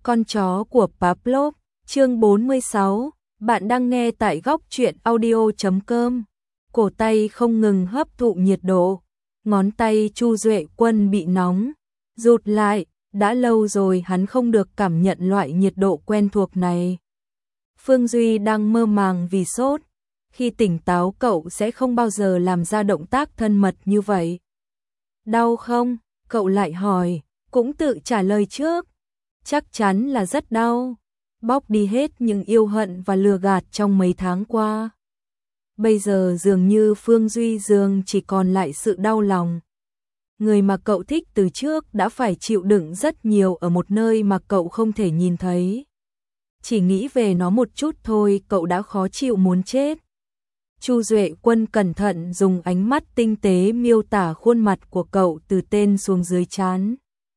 Con chó của Pavlov, chương 46, bạn đang nghe tại góc truyện audio.com. Cổ tay không ngừng hấp thụ nhiệt độ, ngón tay Chu Duệ Quân bị nóng, rụt lại, đã lâu rồi hắn không được cảm nhận loại nhiệt độ quen thuộc này. Phương Duy đang mơ màng vì sốt, khi tỉnh táo cậu sẽ không bao giờ làm ra động tác thân mật như vậy. Đau không? Cậu lại hỏi, cũng tự trả lời trước. Chắc chắn là rất đau, bóc đi hết những yêu hận và lừa gạt trong mấy tháng qua. Bây giờ dường như Phương Duy Dương chỉ còn lại sự đau lòng. Người mà cậu thích từ trước đã phải chịu đựng rất nhiều ở một nơi mà cậu không thể nhìn thấy. Chỉ nghĩ về nó một chút thôi cậu đã khó chịu muốn chết. Chu Duệ Quân cẩn thận dùng ánh mắt tinh tế miêu tả khuôn mặt của cậu từ tên xuống dưới trán.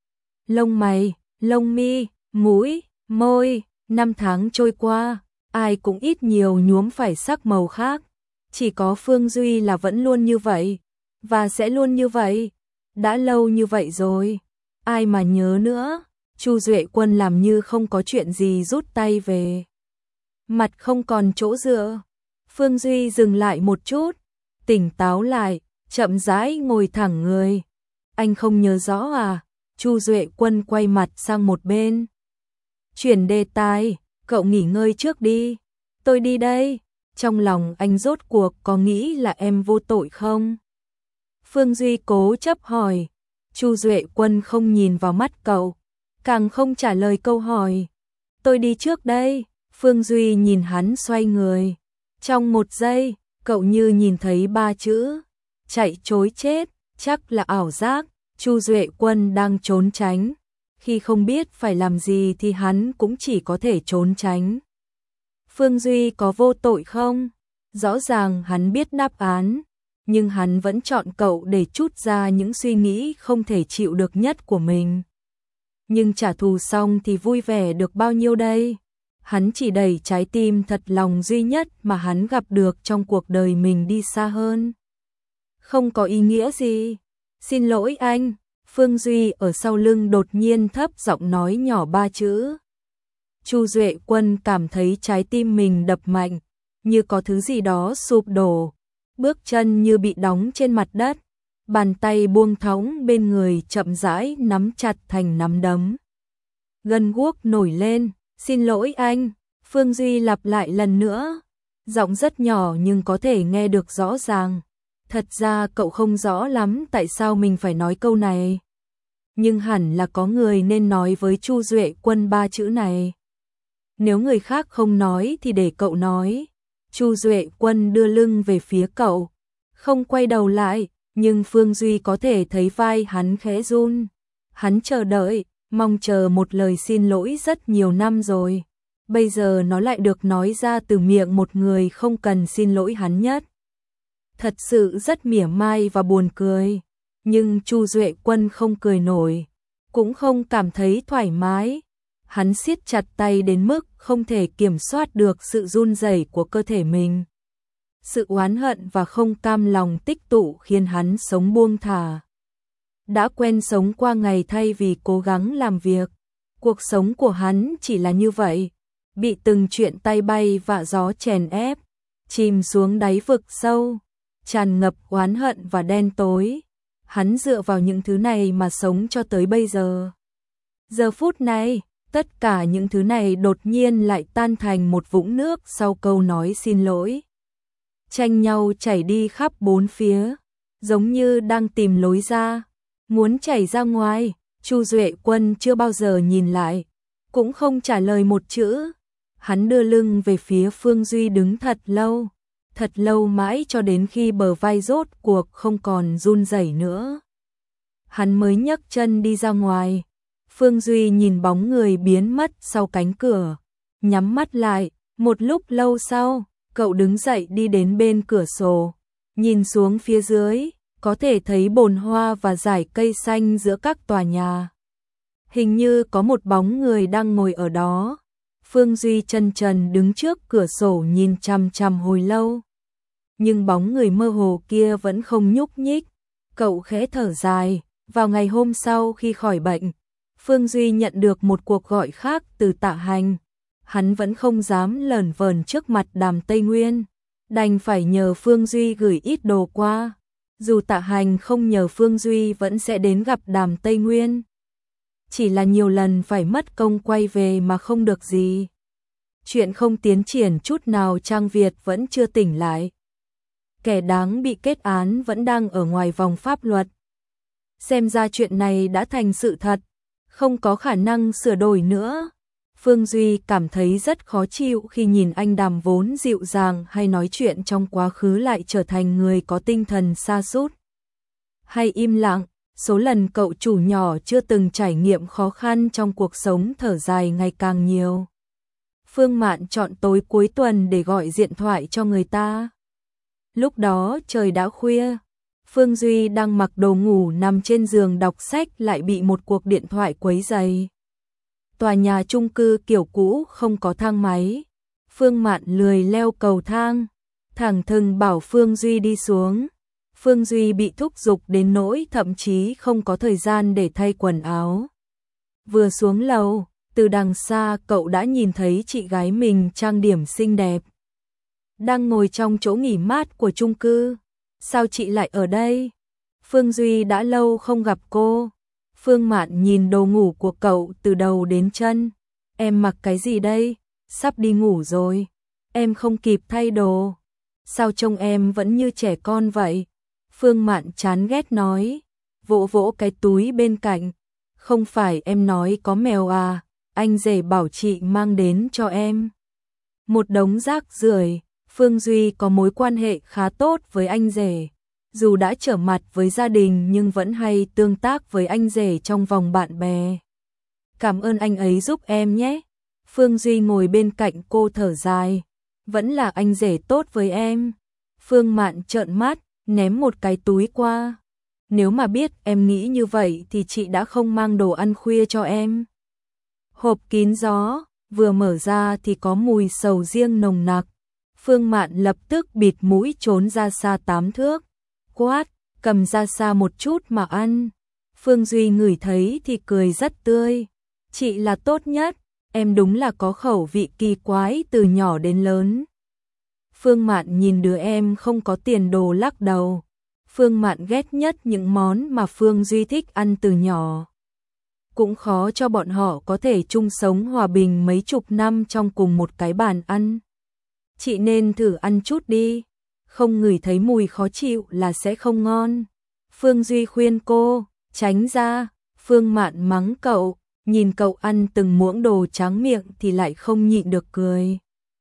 Lông mày, lông mi, mũi, môi, 5 tháng trôi qua, ai cũng ít nhiều nhuốm phải sắc màu khác. Chỉ có Phương Duy là vẫn luôn như vậy, và sẽ luôn như vậy. Đã lâu như vậy rồi, ai mà nhớ nữa. Chu Duệ Quân làm như không có chuyện gì rút tay về. Mặt không còn chỗ dựa. Phương Duy dừng lại một chút, tỉnh táo lại, chậm rãi ngồi thẳng người. Anh không nhớ rõ à? Chu Duệ Quân quay mặt sang một bên. Chuyển đề tài, cậu nghỉ ngơi trước đi. Tôi đi đây. Trong lòng anh rốt cuộc có nghĩ là em vô tội không? Phương Duy cố chấp hỏi. Chu Duệ Quân không nhìn vào mắt cậu, càng không trả lời câu hỏi. Tôi đi trước đây. Phương Duy nhìn hắn xoay người. Trong một giây, cậu như nhìn thấy 3 chữ. Chạy trối chết, chắc là ảo giác. Chu Duệ Quân đang trốn tránh. Khi không biết phải làm gì thì hắn cũng chỉ có thể trốn tránh. Phương Duy có vô tội không? Rõ ràng hắn biết đáp án, nhưng hắn vẫn chọn cậu để trút ra những suy nghĩ không thể chịu được nhất của mình. Nhưng trả thù xong thì vui vẻ được bao nhiêu đây? Hắn chỉ đẩy trái tim thật lòng duy nhất mà hắn gặp được trong cuộc đời mình đi xa hơn. Không có ý nghĩa gì. Xin lỗi anh. Phương Duy ở sau lưng đột nhiên thấp giọng nói nhỏ 3 chữ. Chu Duệ Quân cảm thấy trái tim mình đập mạnh, như có thứ gì đó sụp đổ. Bước chân như bị đóng trên mặt đất, bàn tay buông thõng bên người chậm rãi nắm chặt thành nắm đấm. Gân guốc nổi lên, xin lỗi anh. Phương Duy lặp lại lần nữa, giọng rất nhỏ nhưng có thể nghe được rõ ràng. Thật ra cậu không rõ lắm tại sao mình phải nói câu này. Nhưng hẳn là có người nên nói với Chu Duệ Quân 3 chữ này. Nếu người khác không nói thì để cậu nói. Chu Duệ Quân đưa lưng về phía cậu, không quay đầu lại, nhưng Phương Duy có thể thấy vai hắn khẽ run. Hắn chờ đợi, mong chờ một lời xin lỗi rất nhiều năm rồi. Bây giờ nó lại được nói ra từ miệng một người không cần xin lỗi hắn nhất. Thật sự rất mỉa mai và buồn cười. Nhưng Chu Duệ Quân không cười nổi, cũng không cảm thấy thoải mái. Hắn siết chặt tay đến mức không thể kiểm soát được sự run rẩy của cơ thể mình. Sự oán hận và không cam lòng tích tụ khiến hắn sống buông thả. Đã quen sống qua ngày thay vì cố gắng làm việc. Cuộc sống của hắn chỉ là như vậy, bị từng chuyện tay bay vạ gió chèn ép, chìm xuống đáy vực sâu, tràn ngập oán hận và đen tối. Hắn dựa vào những thứ này mà sống cho tới bây giờ. Giờ phút này, tất cả những thứ này đột nhiên lại tan thành một vũng nước sau câu nói xin lỗi. Tranh nhau chảy đi khắp bốn phía, giống như đang tìm lối ra, muốn chảy ra ngoài. Chu Duệ Quân chưa bao giờ nhìn lại, cũng không trả lời một chữ. Hắn đưa lưng về phía Phương Duy đứng thật lâu mãi cho đến khi bờ vai rốt cuộc không còn run rẩy nữa. Hắn mới nhấc chân đi ra ngoài. Phương Duy nhìn bóng người biến mất sau cánh cửa, nhắm mắt lại. Một lúc lâu sau, cậu đứng dậy đi đến bên cửa sổ, nhìn xuống phía dưới, có thể thấy bồn hoa và dải cây xanh giữa các tòa nhà. Hình như có một bóng người đang ngồi ở đó. Phương Duy chân trần đứng trước cửa sổ nhìn chằm chằm hồi lâu. Nhưng bóng người mơ hồ kia vẫn không nhúc nhích. Cậu khẽ thở dài. Vào ngày hôm sau khi khỏi bệnh, Phương Duy nhận được một cuộc gọi khác từ Tạ Hành. Hắn vẫn không dám lởn vởn trước mặt Đàm Tây Nguyên, đành phải nhờ Phương Duy gửi ít đồ qua. Dù Tạ Hành không nhờ Phương Duy vẫn sẽ đến gặp Đàm Tây Nguyên. Chỉ là nhiều lần phải mất công quay về mà không được gì. Chuyện không tiến triển chút nào, Trang Việt vẫn chưa tỉnh lại. Kẻ đáng bị kết án vẫn đang ở ngoài vòng pháp luật. Xem ra chuyện này đã thành sự thật, không có khả năng sửa đổi nữa. Phương Duy cảm thấy rất khó chịu khi nhìn anh Đàm vốn dịu dàng hay nói chuyện trong quá khứ lại trở thành người có tinh thần sa sút hay im lặng. Số lần cậu chủ nhỏ chưa từng trải nghiệm khó khăn trong cuộc sống thở dài ngày càng nhiều. Phương Mạn chọn tối cuối tuần để gọi điện thoại cho người ta. Lúc đó trời đã khuya, Phương Duy đang mặc đồ ngủ nằm trên giường đọc sách lại bị một cuộc điện thoại quấy rầy. Tòa nhà chung cư kiểu cũ không có thang máy. Phương Mạn lười leo cầu thang, thẳng thừng bảo Phương Duy đi xuống. Phương Duy bị thúc giục đến nỗi thậm chí không có thời gian để thay quần áo. Vừa xuống lầu, từ đằng xa cậu đã nhìn thấy chị gái mình trang điểm xinh đẹp, đang ngồi trong chỗ nghỉ mát của chung cư. Sao chị lại ở đây? Phương Duy đã lâu không gặp cô. Phương Mạn nhìn đồ ngủ của cậu từ đầu đến chân. Em mặc cái gì đây? Sắp đi ngủ rồi. Em không kịp thay đồ. Sao trông em vẫn như trẻ con vậy? Phương Mạn chán ghét nói, vỗ vỗ cái túi bên cạnh. Không phải em nói có mèo à? Anh rể bảo chị mang đến cho em. Một đống rác rưởi. Phương Duy có mối quan hệ khá tốt với anh rể. Dù đã trở mặt với gia đình nhưng vẫn hay tương tác với anh rể trong vòng bạn bè. Cảm ơn anh ấy giúp em nhé. Phương Duy ngồi bên cạnh cô thở dài. Vẫn là anh rể tốt với em. Phương Mạn trợn mắt, ném một cái túi qua. Nếu mà biết em nghĩ như vậy thì chị đã không mang đồ ăn khuya cho em. Hộp kín gió, vừa mở ra thì có mùi sầu riêng nồng nặc. Phương Mạn lập tức bịt mũi trốn ra xa 8 thước. Quát, cầm ra xa một chút mà ăn. Phương Duy ngửi thấy thì cười rất tươi. Chị là tốt nhất, em đúng là có khẩu vị kỳ quái từ nhỏ đến lớn. Phương Mạn nhìn đứa em không có tiền đồ lắc đầu. Phương Mạn ghét nhất những món mà Phương Duy thích ăn từ nhỏ. Cũng khó cho bọn họ có thể chung sống hòa bình mấy chục năm trong cùng một cái bàn ăn. Chị nên thử ăn chút đi, không ngửi thấy mùi khó chịu là sẽ không ngon. Phương Duy khuyên cô, tránh ra. Phương Mạn mắng cậu, nhìn cậu ăn từng muỗng đồ tráng miệng thì lại không nhịn được cười.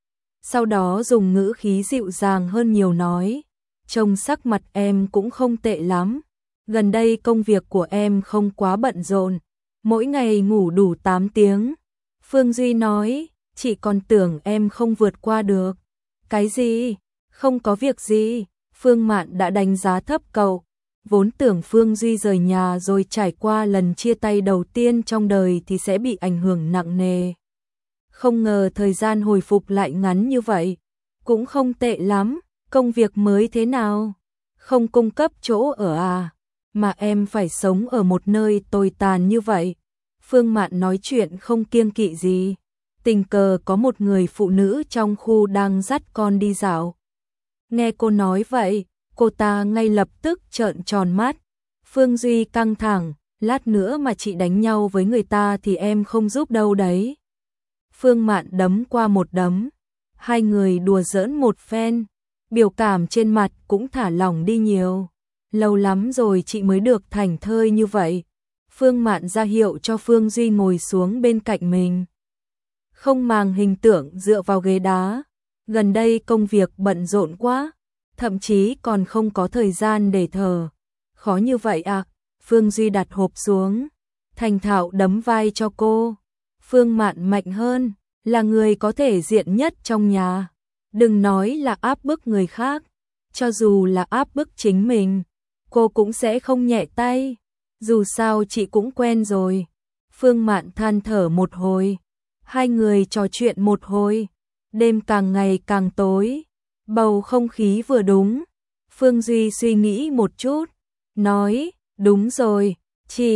Sau đó dùng ngữ khí dịu dàng hơn nhiều nói, trông sắc mặt em cũng không tệ lắm. Gần đây công việc của em không quá bận rộn, mỗi ngày ngủ đủ 8 tiếng. Phương Duy nói, chị còn tưởng em không vượt qua được. Cái gì? Không có việc gì. Phương Mạn đã đánh giá thấp cậu. Vốn tưởng Phương Duy rời nhà rồi trải qua lần chia tay đầu tiên trong đời thì sẽ bị ảnh hưởng nặng nề. Không ngờ thời gian hồi phục lại ngắn như vậy. Cũng không tệ lắm. Công việc mới thế nào? Không cung cấp chỗ ở à? Mà em phải sống ở một nơi tồi tàn như vậy. Phương Mạn nói chuyện không kiêng kỵ gì. Tình cờ có một người phụ nữ trong khu đang dắt con đi dạo. Nghe cô nói vậy, cô ta ngay lập tức trợn tròn mắt. Phương Duy căng thẳng, lát nữa mà chị đánh nhau với người ta thì em không giúp đâu đấy. Phương Mạn đấm qua một đấm. Hai người đùa giỡn một phen, biểu cảm trên mặt cũng thả lỏng đi nhiều. Lâu lắm rồi chị mới được thảnh thơi như vậy. Phương Mạn ra hiệu cho Phương Duy ngồi xuống bên cạnh mình. Không màng hình tượng dựa vào ghế đá. Gần đây công việc bận rộn quá, thậm chí còn không có thời gian để thở. Khó như vậy à? Phương Duy đặt hộp xuống, thành thạo đấm vai cho cô. Phương Mạn mạnh hơn, là người có thể diện nhất trong nhà. Đừng nói là áp bức người khác, cho dù là áp bức chính mình, cô cũng sẽ không nhẹ tay. Dù sao chị cũng quen rồi. Phương Mạn than thở một hồi, hai người trò chuyện một hồi. Đêm càng ngày càng tối, bầu không khí vừa đúng. Phương Duy suy nghĩ một chút, nói, đúng rồi,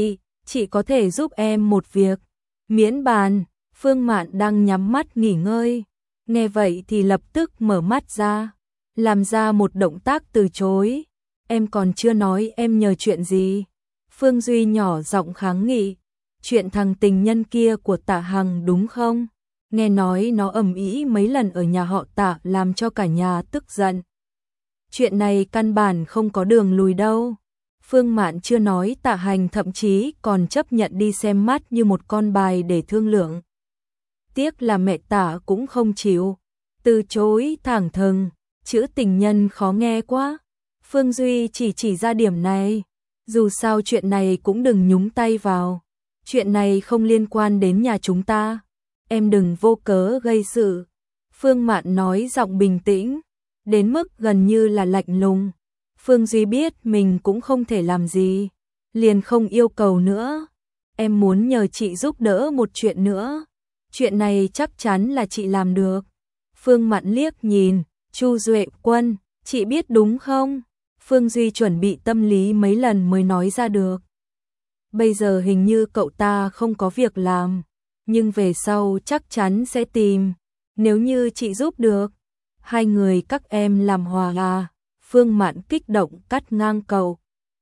chị có thể giúp em một việc. Miễn bàn. Phương Mạn đang nhắm mắt nghỉ ngơi. Nghe vậy thì lập tức mở mắt ra, làm ra một động tác từ chối. Em còn chưa nói em nhờ chuyện gì. Phương Duy nhỏ giọng kháng nghị. Chuyện thằng tình nhân kia của Tạ Hằng đúng không? Nghe nói nó ầm ĩ mấy lần ở nhà họ Tạ làm cho cả nhà tức giận. Chuyện này căn bản không có đường lùi đâu. Phương Mạn chưa nói Tạ Hành thậm chí còn chấp nhận đi xem mắt như một con bài để thương lượng. Tiếc là mẹ Tạ cũng không chịu. Từ chối thẳng thừng, chữ tình nhân khó nghe quá. Phương Duy chỉ ra điểm này. Dù sao chuyện này cũng đừng nhúng tay vào. Chuyện này không liên quan đến nhà chúng ta. Em đừng vô cớ gây sự. Phương Mạn nói giọng bình tĩnh, đến mức gần như là lạnh lùng. Phương Duy biết mình cũng không thể làm gì, liền không yêu cầu nữa. Em muốn nhờ chị giúp đỡ một chuyện nữa. Chuyện này chắc chắn là chị làm được. Phương Mạn liếc nhìn Chu Duệ Quân, chị biết đúng không? Phương Duy chuẩn bị tâm lý mấy lần mới nói ra được. Bây giờ hình như cậu ta không có việc làm, nhưng về sau chắc chắn sẽ tìm. Nếu như chị giúp được, hai người các em làm hòa à? Phương Mạn kích động cắt ngang cậu.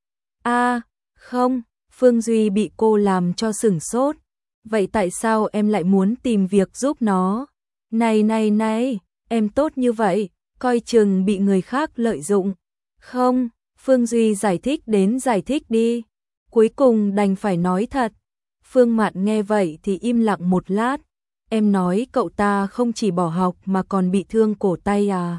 Không, Phương Duy bị cô làm cho sửng sốt. Vậy tại sao em lại muốn tìm việc giúp nó? Này, em tốt như vậy, coi chừng bị người khác lợi dụng. Không, Phương Duy giải thích đến giải thích đi. Cuối cùng đành phải nói thật. Phương Mạn nghe vậy thì im lặng một lát. Em nói cậu ta không chỉ bỏ học mà còn bị thương cổ tay à?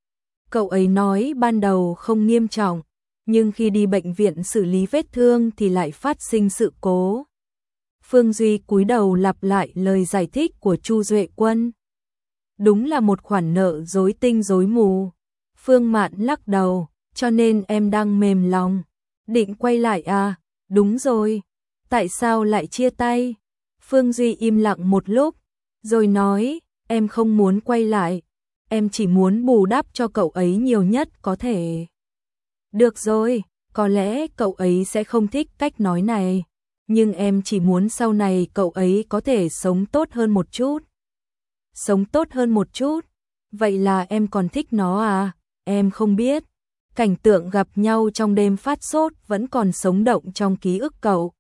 Cậu ấy nói ban đầu không nghiêm trọng, nhưng khi đi bệnh viện xử lý vết thương thì lại phát sinh sự cố. Phương Duy cúi đầu lặp lại lời giải thích của Chu Duệ Quân. Đúng là một khoản nợ rối tinh rối mù. Phương Mạn lắc đầu, cho nên em đang mềm lòng. Định quay lại à? Đúng rồi. Tại sao lại chia tay? Phương Duy im lặng một lúc, rồi nói, em không muốn quay lại. Em chỉ muốn bù đắp cho cậu ấy nhiều nhất có thể. Được rồi, có lẽ cậu ấy sẽ không thích cách nói này, nhưng em chỉ muốn sau này cậu ấy có thể sống tốt hơn một chút. Sống tốt hơn một chút? Vậy là em còn thích nó à? Em không biết. Cảnh tượng gặp nhau trong đêm phát sốt vẫn còn sống động trong ký ức cậu.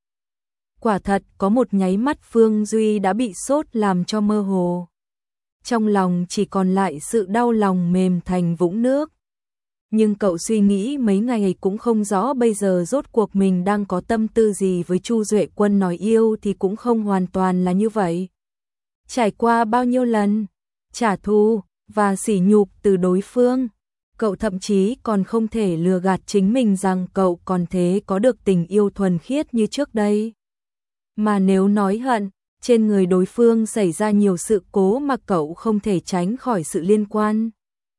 Quả thật có một nháy mắt Phương Duy đã bị sốt làm cho mơ hồ. Trong lòng chỉ còn lại sự đau lòng mềm thành vũng nước. Nhưng cậu suy nghĩ mấy ngày cũng không rõ bây giờ rốt cuộc mình đang có tâm tư gì với Chu Duệ Quân. Nói yêu thì cũng không hoàn toàn là như vậy. Trải qua bao nhiêu lần trả thù và sỉ nhục từ đối phương, cậu thậm chí còn không thể lừa gạt chính mình rằng cậu còn thế có được tình yêu thuần khiết như trước đây. Mà nếu nói hận, trên người đối phương xảy ra nhiều sự cố mà cậu không thể tránh khỏi sự liên quan.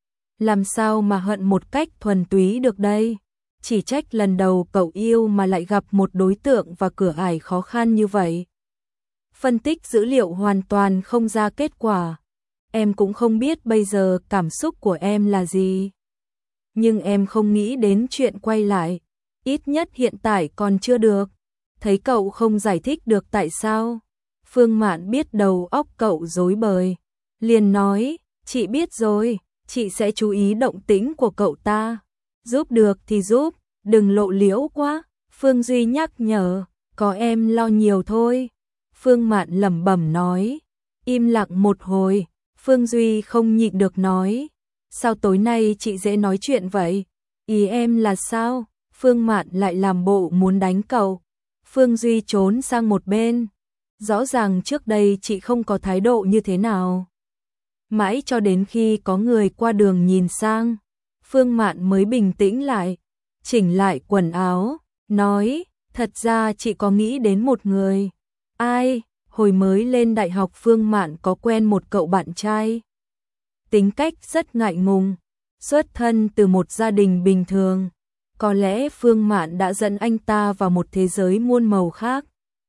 Làm sao mà hận một cách thuần túy được đây? Chỉ trách lần đầu cậu yêu mà lại gặp một đối tượng và cửa ải khó khăn như vậy. Phân tích dữ liệu hoàn toàn không ra kết quả. Em cũng không biết bây giờ cảm xúc của em là gì. Nhưng em không nghĩ đến chuyện quay lại. Ít nhất hiện tại còn chưa được. Thấy cậu không giải thích được tại sao. Phương Mạn biết đầu óc cậu rối bời. Liền nói, chị biết rồi, chị sẽ chú ý động tĩnh của cậu ta. Giúp được thì giúp, đừng lộ liễu quá. Phương Duy nhắc nhở, có em lo nhiều thôi. Phương Mạn lẩm bẩm nói. Im lặng một hồi, Phương Duy không nhịn được nói. Sao tối nay chị dễ nói chuyện vậy? Ý em là sao? Phương Mạn lại làm bộ muốn đánh cậu. Phương Duy trốn sang một bên. Rõ ràng trước đây chị không có thái độ như thế nào. Mãi cho đến khi có người qua đường nhìn sang, Phương Mạn mới bình tĩnh lại, chỉnh lại quần áo, nói, thật ra chị có nghĩ đến một người. Ai? Hồi mới lên đại học Phương Mạn có quen một cậu bạn trai. Tính cách rất ngại ngùng, xuất thân từ một gia đình bình thường. Có lẽ Phương Mạn đã dẫn anh ta vào một thế giới muôn màu khác.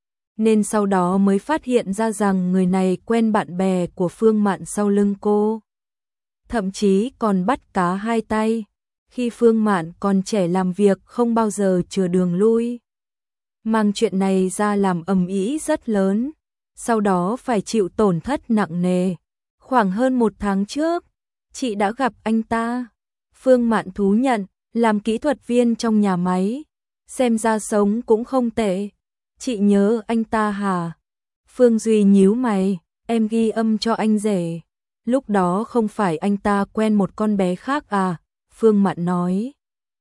Nên sau đó mới phát hiện ra rằng người này quen bạn bè của Phương Mạn sau lưng cô. Thậm chí còn bắt cá hai tay, khi Phương Mạn còn trẻ làm việc không bao giờ chừa đường lui. mang chuyện này ra làm ầm ĩ rất lớn, sau đó phải chịu tổn thất nặng nề. Khoảng hơn 1 tháng trước, chị đã gặp anh ta. Phương Mạn thú nhận, làm kỹ thuật viên trong nhà máy, xem ra sống cũng không tệ. Chị nhớ anh ta hả? Phương Duy nhíu mày, em ghi âm cho anh rể. Lúc đó không phải anh ta quen một con bé khác à? Phương Mạn nói.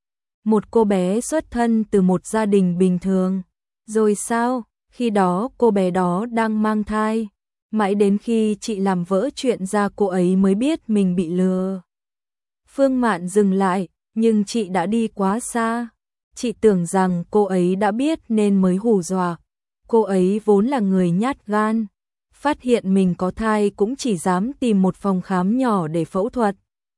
Một cô bé xuất thân từ một gia đình bình thường. Rồi sao? Khi đó cô bé đó đang mang thai. Mãi đến khi chị làm vỡ chuyện ra cô ấy mới biết mình bị lừa. Phương Mạn dừng lại, nhưng chị đã đi quá xa. Chị tưởng rằng cô ấy đã biết nên mới hù dọa. Cô ấy vốn là người nhát gan. Phát hiện mình có thai cũng chỉ dám tìm một phòng khám nhỏ để phẫu thuật.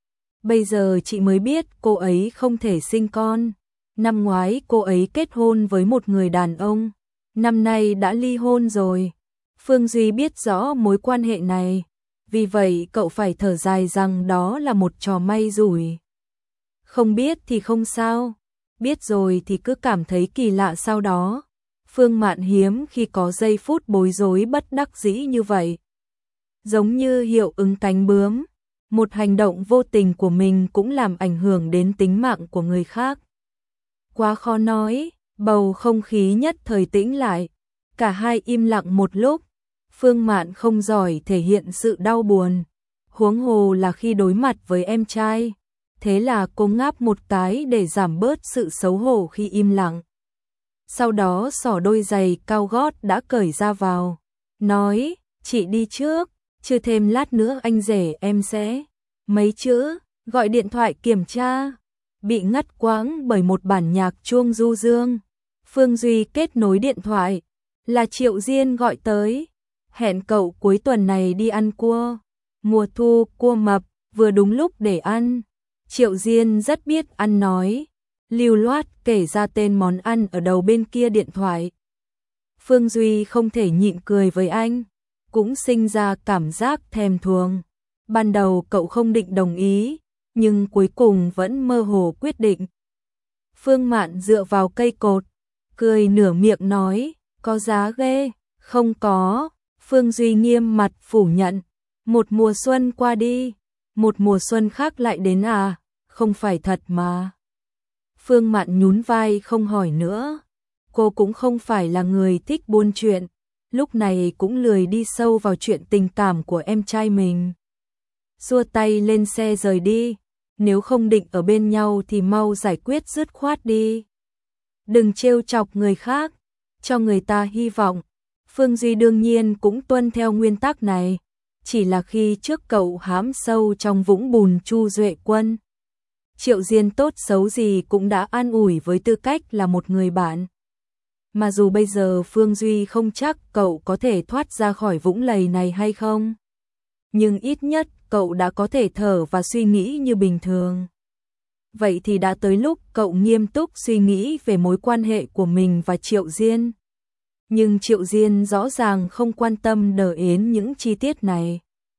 Bây giờ chị mới biết cô ấy không thể sinh con. Năm ngoái cô ấy kết hôn với một người đàn ông. Năm nay đã ly hôn rồi. Phương Duy biết rõ mối quan hệ này. Vì vậy cậu phải thở dài rằng đó là một trò may rủi. Không biết thì không sao. Biết rồi thì cứ cảm thấy kỳ lạ sau đó. Phương Mạn hiếm khi có giây phút bối rối bất đắc dĩ như vậy. Giống như hiệu ứng cánh bướm. Một hành động vô tình của mình cũng làm ảnh hưởng đến tính mạng của người khác. Quá khó nói, bầu không khí nhất thời tĩnh lại. Cả hai im lặng một lúc. Phương Mạn không giỏi thể hiện sự đau buồn. Huống hồ là khi đối mặt với em trai. Thế là cô ngáp một cái để giảm bớt sự xấu hổ khi im lặng. Sau đó xỏ đôi giày cao gót đã cởi ra vào. Nói, chị đi trước, chưa thêm lát nữa anh rể em sẽ. Mấy chữ, gọi điện thoại kiểm tra. Bị ngắt quãng bởi một bản nhạc chuông du dương. Phương Duy kết nối điện thoại. Là Triệu Diên gọi tới. Hẹn cậu cuối tuần này đi ăn cua. Mùa thu cua mập, vừa đúng lúc để ăn. Triệu Diên rất biết ăn nói. Lưu loát kể ra tên món ăn ở đầu bên kia điện thoại. Phương Duy không thể nhịn cười với anh. Cũng sinh ra cảm giác thèm thuồng. Ban đầu cậu không định đồng ý, nhưng cuối cùng vẫn mơ hồ quyết định. Phương Mạn dựa vào cây cột, cười nửa miệng nói, có giá ghê, không có. Phương Duy nghiêm mặt phủ nhận, một mùa xuân qua đi, một mùa xuân khác lại đến à, không phải thật mà. Phương Mạn nhún vai không hỏi nữa, cô cũng không phải là người thích buôn chuyện, lúc này cũng lười đi sâu vào chuyện tình cảm của em trai mình. Xua tay lên xe rời đi, nếu không định ở bên nhau thì mau giải quyết dứt khoát đi. Đừng trêu chọc người khác, cho người ta hy vọng. Phương Duy đương nhiên cũng tuân theo nguyên tắc này, chỉ là khi trước cậu hãm sâu trong vũng bùn Chu Duệ Quân. Triệu Diên tốt xấu gì cũng đã an ủi với tư cách là một người bạn. Mà dù bây giờ Phương Duy không chắc cậu có thể thoát ra khỏi vũng lầy này hay không, nhưng ít nhất cậu đã có thể thở và suy nghĩ như bình thường. Vậy thì đã tới lúc cậu nghiêm túc suy nghĩ về mối quan hệ của mình và Triệu Diên. Nhưng Triệu Diên rõ ràng không quan tâm đến những chi tiết này.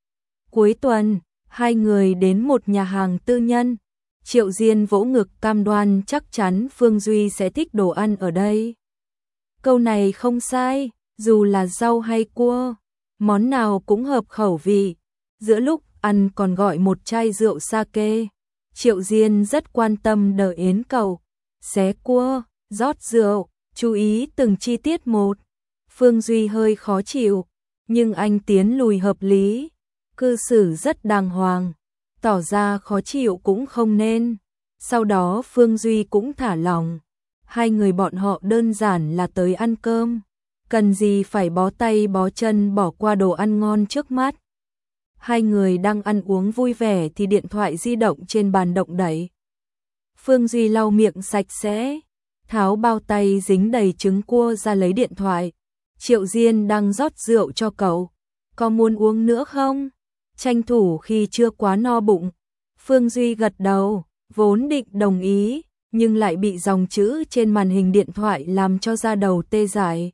Cuối tuần, hai người đến một nhà hàng tư nhân. Triệu Diên vỗ ngực cam đoan chắc chắn Phương Duy sẽ thích đồ ăn ở đây. Câu này không sai, dù là rau hay cua, món nào cũng hợp khẩu vị. Giữa lúc ăn còn gọi một chai rượu sake. Triệu Diên rất quan tâm đến cậu. Xé cua, rót rượu, chú ý từng chi tiết một. Phương Duy hơi khó chịu, nhưng anh tiến lùi hợp lý. Cư xử rất đàng hoàng, tỏ ra khó chịu cũng không nên. Sau đó Phương Duy cũng thả lỏng. Hai người bọn họ đơn giản là tới ăn cơm. Cần gì phải bó tay bó chân bỏ qua đồ ăn ngon trước mắt. Hai người đang ăn uống vui vẻ thì điện thoại di động trên bàn động đẩy. Phương Duy lau miệng sạch sẽ, tháo bao tay dính đầy trứng cua ra lấy điện thoại. Triệu Diên đang rót rượu cho cậu. Có muốn uống nữa không? Tranh thủ khi chưa quá no bụng. Phương Duy gật đầu, vốn định đồng ý, nhưng lại bị dòng chữ trên màn hình điện thoại làm cho da đầu tê dại.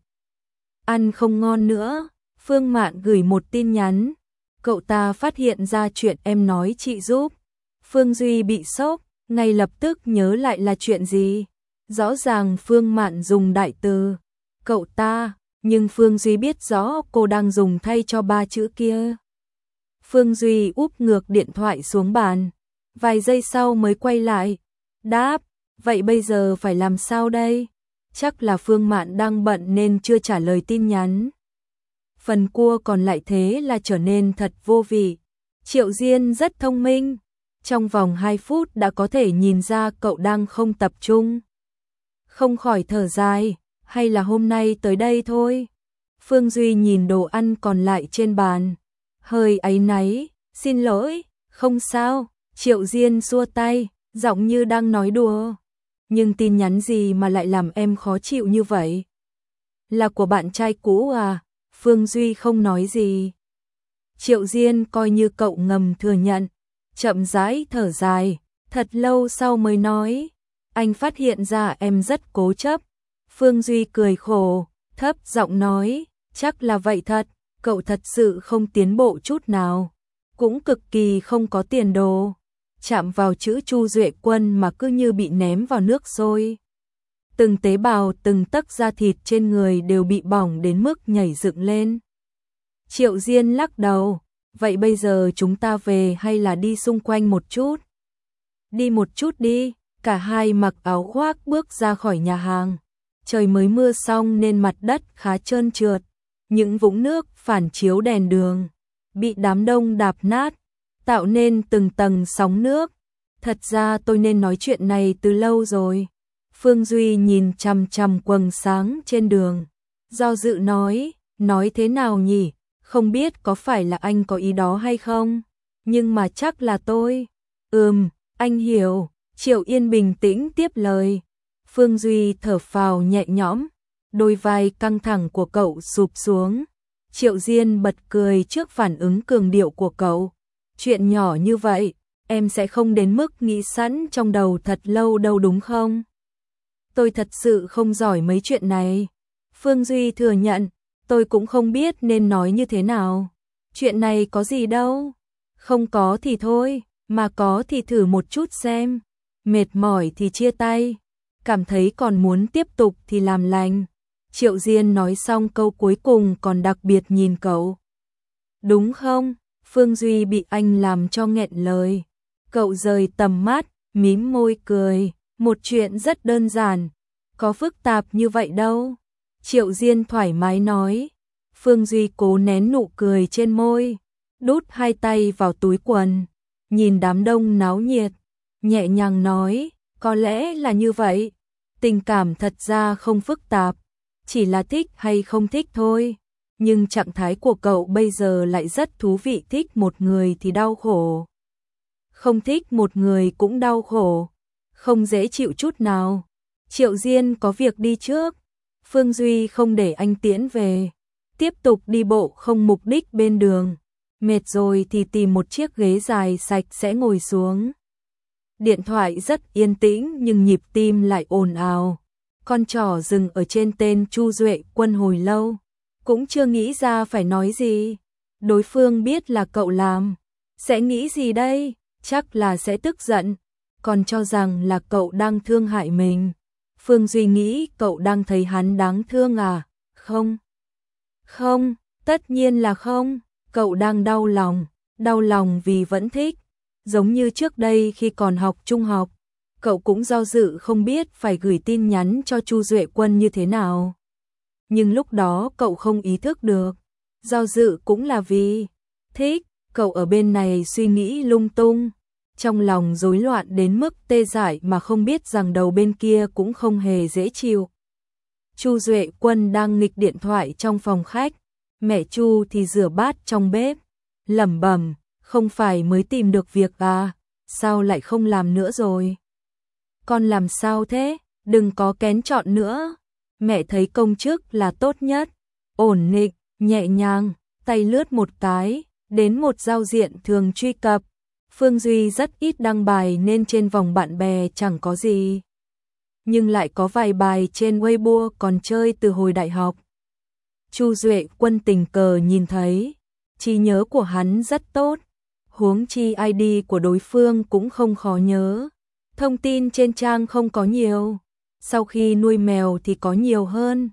Ăn không ngon nữa, Phương Mạn gửi một tin nhắn. Cậu ta phát hiện ra chuyện em nói chị giúp. Phương Duy bị sốc, ngay lập tức nhớ lại là chuyện gì. Rõ ràng Phương Mạn dùng đại từ cậu ta, nhưng Phương Duy biết rõ cô đang dùng thay cho 3 chữ kia. Phương Duy úp ngược điện thoại xuống bàn, vài giây sau mới quay lại, đáp, vậy bây giờ phải làm sao đây? Chắc là Phương Mạn đang bận nên chưa trả lời tin nhắn. Phần cua còn lại thế là trở nên thật vô vị. Triệu Diên rất thông minh, trong vòng 2 phút đã có thể nhìn ra cậu đang không tập trung. Không khỏi thở dài, hay là hôm nay tới đây thôi. Phương Duy nhìn đồ ăn còn lại trên bàn, hơi áy náy, xin lỗi, không sao. Triệu Diên xua tay, giọng như đang nói đùa. Nhưng tin nhắn gì mà lại làm em khó chịu như vậy? Là của bạn trai cũ à? Phương Duy không nói gì. Triệu Diên coi như cậu ngầm thừa nhận, chậm rãi thở dài, thật lâu sau mới nói, anh phát hiện ra em rất cố chấp. Phương Duy cười khổ, thấp giọng nói, chắc là vậy thật, cậu thật sự không tiến bộ chút nào, cũng cực kỳ không có tiền đồ. Chạm vào chữ Chu Duệ Quân mà cứ như bị ném vào nước sôi. Từng tế bào, từng tấc da thịt trên người đều bị bỏng đến mức nhảy dựng lên. Triệu Diên lắc đầu, vậy bây giờ chúng ta về hay là đi xung quanh một chút? Đi một chút đi, cả hai mặc áo khoác bước ra khỏi nhà hàng. Trời mới mưa xong nên mặt đất khá trơn trượt, những vũng nước phản chiếu đèn đường, bị đám đông đạp nát, tạo nên từng tầng sóng nước. Thật ra tôi nên nói chuyện này từ lâu rồi. Phương Duy nhìn chằm chằm quầng sáng trên đường, do dự nói thế nào nhỉ? Không biết có phải là anh có ý đó hay không, nhưng mà chắc là tôi. Anh hiểu. Triệu Yên bình tĩnh tiếp lời. Phương Duy thở phào nhẹ nhõm, đôi vai căng thẳng của cậu sụp xuống. Triệu Diên bật cười trước phản ứng cường điệu của cậu. Chuyện nhỏ như vậy, em sẽ không đến mức nghĩ sẵn trong đầu thật lâu đâu đúng không? Tôi thật sự không giỏi mấy chuyện này. Phương Duy thừa nhận, tôi cũng không biết nên nói như thế nào. Chuyện này có gì đâu. Không có thì thôi, mà có thì thử một chút xem. Mệt mỏi thì chia tay, cảm thấy còn muốn tiếp tục thì làm lành. Triệu Diên nói xong câu cuối cùng còn đặc biệt nhìn cậu. Đúng không? Phương Duy bị anh làm cho nghẹn lời. Cậu rời tầm mắt, mím môi cười. Một chuyện rất đơn giản, có phức tạp như vậy đâu. Triệu Diên thoải mái nói. Phương Duy cố nén nụ cười trên môi, đút 2 tay vào túi quần, nhìn đám đông náo nhiệt, nhẹ nhàng nói, có lẽ là như vậy. Tình cảm thật ra không phức tạp, chỉ là thích hay không thích thôi. Nhưng trạng thái của cậu bây giờ lại rất thú vị, thích một người thì đau khổ, không thích một người cũng đau khổ, không dễ chịu chút nào. Triệu Diên có việc đi trước. Phương Duy không để anh tiễn về, tiếp tục đi bộ không mục đích bên đường. Mệt rồi thì tìm một chiếc ghế dài sạch sẽ ngồi xuống. Điện thoại rất yên tĩnh nhưng nhịp tim lại ồn ào. Con trỏ dừng ở trên tên Chu Duệ Quân hồi lâu, cũng chưa nghĩ ra phải nói gì. Đối phương biết là cậu làm, sẽ nghĩ gì đây? Chắc là sẽ tức giận, còn cho rằng là cậu đang thương hại mình. Phương Duy nghĩ cậu đang thấy hắn đáng thương à? Không. Không, tất nhiên là không. Cậu đang đau lòng vì vẫn thích. Giống như trước đây khi còn học trung học, cậu cũng do dự không biết phải gửi tin nhắn cho Chu Duệ Quân như thế nào. Nhưng lúc đó cậu không ý thức được, do dự cũng là vì thích. Cậu ở bên này suy nghĩ lung tung, trong lòng rối loạn đến mức tê dại mà không biết rằng đầu bên kia cũng không hề dễ chịu. Chu Duệ Quân đang nghịch điện thoại trong phòng khách, mẹ Chu thì rửa bát trong bếp, lẩm bẩm, không phải mới tìm được việc à, sao lại không làm nữa rồi? Con làm sao thế? Đừng có kén chọn nữa. Mẹ thấy công chức là tốt nhất, ổn định, nhẹ nhàng, tay lướt một cái, đến một giao diện thường truy cập. Phương Duy rất ít đăng bài nên trên vòng bạn bè chẳng có gì. Nhưng lại có vài bài trên Weibo còn chơi từ hồi đại học. Chu Duệ Quân tình cờ nhìn thấy, trí nhớ của hắn rất tốt, huống chi ID của đối phương cũng không khó nhớ. Thông tin trên trang không có nhiều, sau khi nuôi mèo thì có nhiều hơn.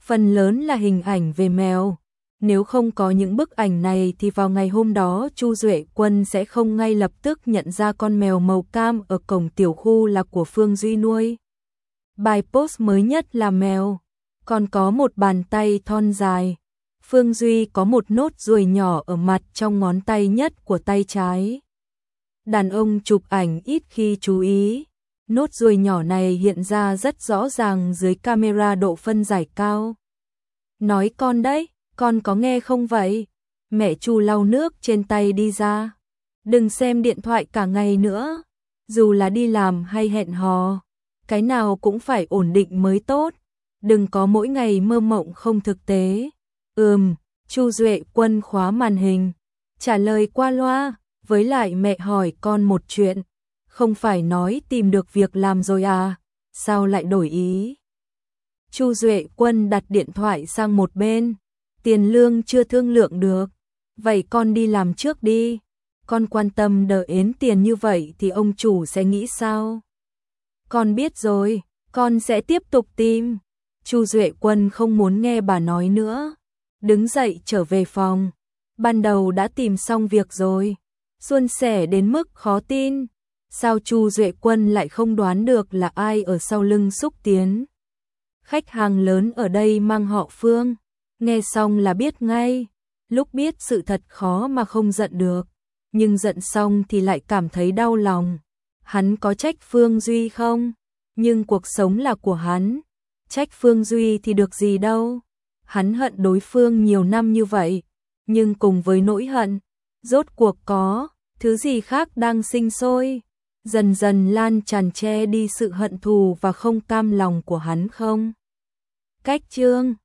phần lớn là hình ảnh về mèo. Nếu không có những bức ảnh này thì vào ngày hôm đó Chu Duệ Quân sẽ không ngay lập tức nhận ra con mèo màu cam ở cổng tiểu khu là của Phương Duy nuôi. Bài post mới nhất là mèo, còn có một bàn tay thon dài. Phương Duy có một nốt ruồi nhỏ ở mặt trong ngón tay nhất của tay trái. Đàn ông chụp ảnh ít khi chú ý. Nốt ruồi nhỏ này hiện ra rất rõ ràng dưới camera độ phân giải cao. Nói con đấy, con có nghe không vậy? Mẹ Chu lau nước trên tay đi ra. Đừng xem điện thoại cả ngày nữa. Dù là đi làm hay hẹn hò, cái nào cũng phải ổn định mới tốt. Đừng có mỗi ngày mơ mộng không thực tế. Chu Duệ Quân khóa màn hình, trả lời qua loa, với lại mẹ hỏi con một chuyện. Không phải nói tìm được việc làm rồi à, sao lại đổi ý? Chu Duệ Quân đặt điện thoại sang một bên, tiền lương chưa thương lượng được, vậy con đi làm trước đi, con quan tâm đợi ến tiền như vậy thì ông chủ sẽ nghĩ sao? Con biết rồi, con sẽ tiếp tục tìm. Chu Duệ Quân không muốn nghe bà nói nữa, đứng dậy trở về phòng. Ban đầu đã tìm xong việc rồi, suôn sẻ đến mức khó tin. Sao Chu Duệ Quân lại không đoán được là ai ở sau lưng Xúc Tiến? Khách hàng lớn ở đây mang họ Phương, nghe xong là biết ngay. Lúc biết sự thật khó mà không giận được, nhưng giận xong thì lại cảm thấy đau lòng. Hắn có trách Phương Duy không? Nhưng cuộc sống là của hắn, trách Phương Duy thì được gì đâu. Hắn hận đối phương nhiều năm như vậy, nhưng cùng với nỗi hận, rốt cuộc có thứ gì khác đang sinh sôi, dần dần lan tràn che đi sự hận thù và không cam lòng của hắn không? Cách chương